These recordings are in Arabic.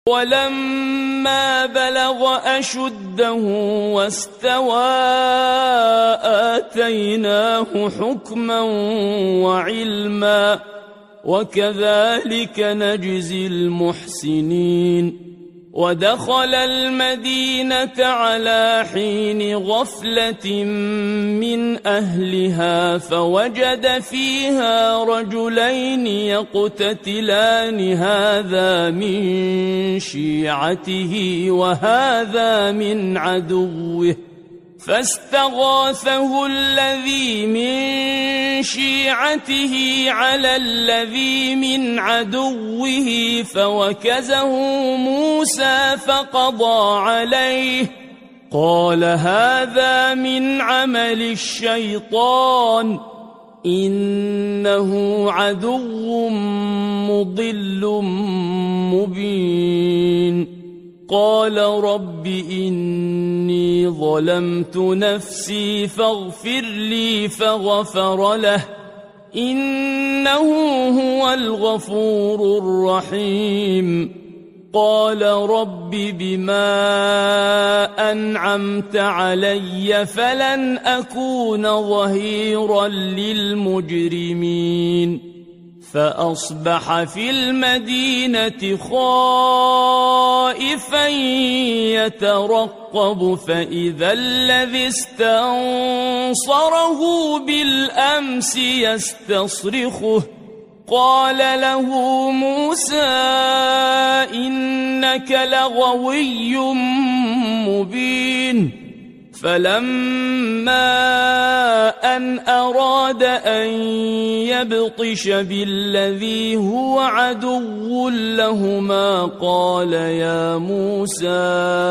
ولما بلغ أشده واستوى آتيناه حكما وعلما وكذلك نجزي المحسنين ودخل المدينة على حين غفلة من أهلها فوجد فيها رجلين يقتتلان هذا من شيعته وهذا من عدوه فاستغاثه الذي من شيعته على الذي من عدوه فوكزه موسى فقضى عليه قال هذا من عمل الشيطان إنه عدو مضل مبين قال رب إني ظلمت نفسي فاغفر لي فغفر له إنه هو الغفور الرحيم قال رب بما أنعمت علي فلن أكون ظهيرا للمجرمين فأصبح في المدينة خائفا يترقب فإذا الذي استنصره بالأمس يستصرخه قال له موسى إنك لغوي مبين فلما أن أراد أن يبطش بالذي هو عدو لهما قال يا موسى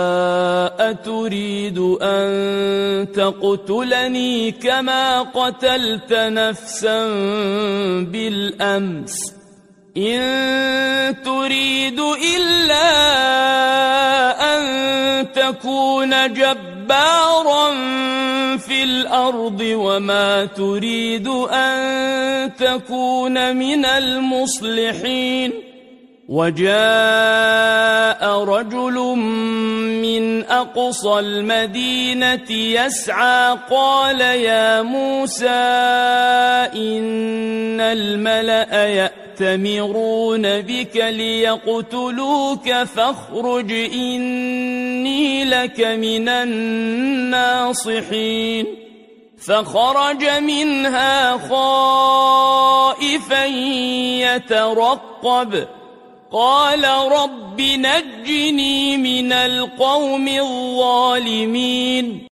أتريد أن تقتلني كما قتلت نفسا بالأمس إن تريد إلا أن تكون جبارا في الأرض وما تريد أن تكون من المصلحين وجاء رجل من أقصى المدينة يسعى قال يا موسى إن الملأ يأتمرون بك ليقتلوك فاخرج إني لك من الناصحين فخرج منها خائفا يترقب قال رب نجني من القوم الظالمين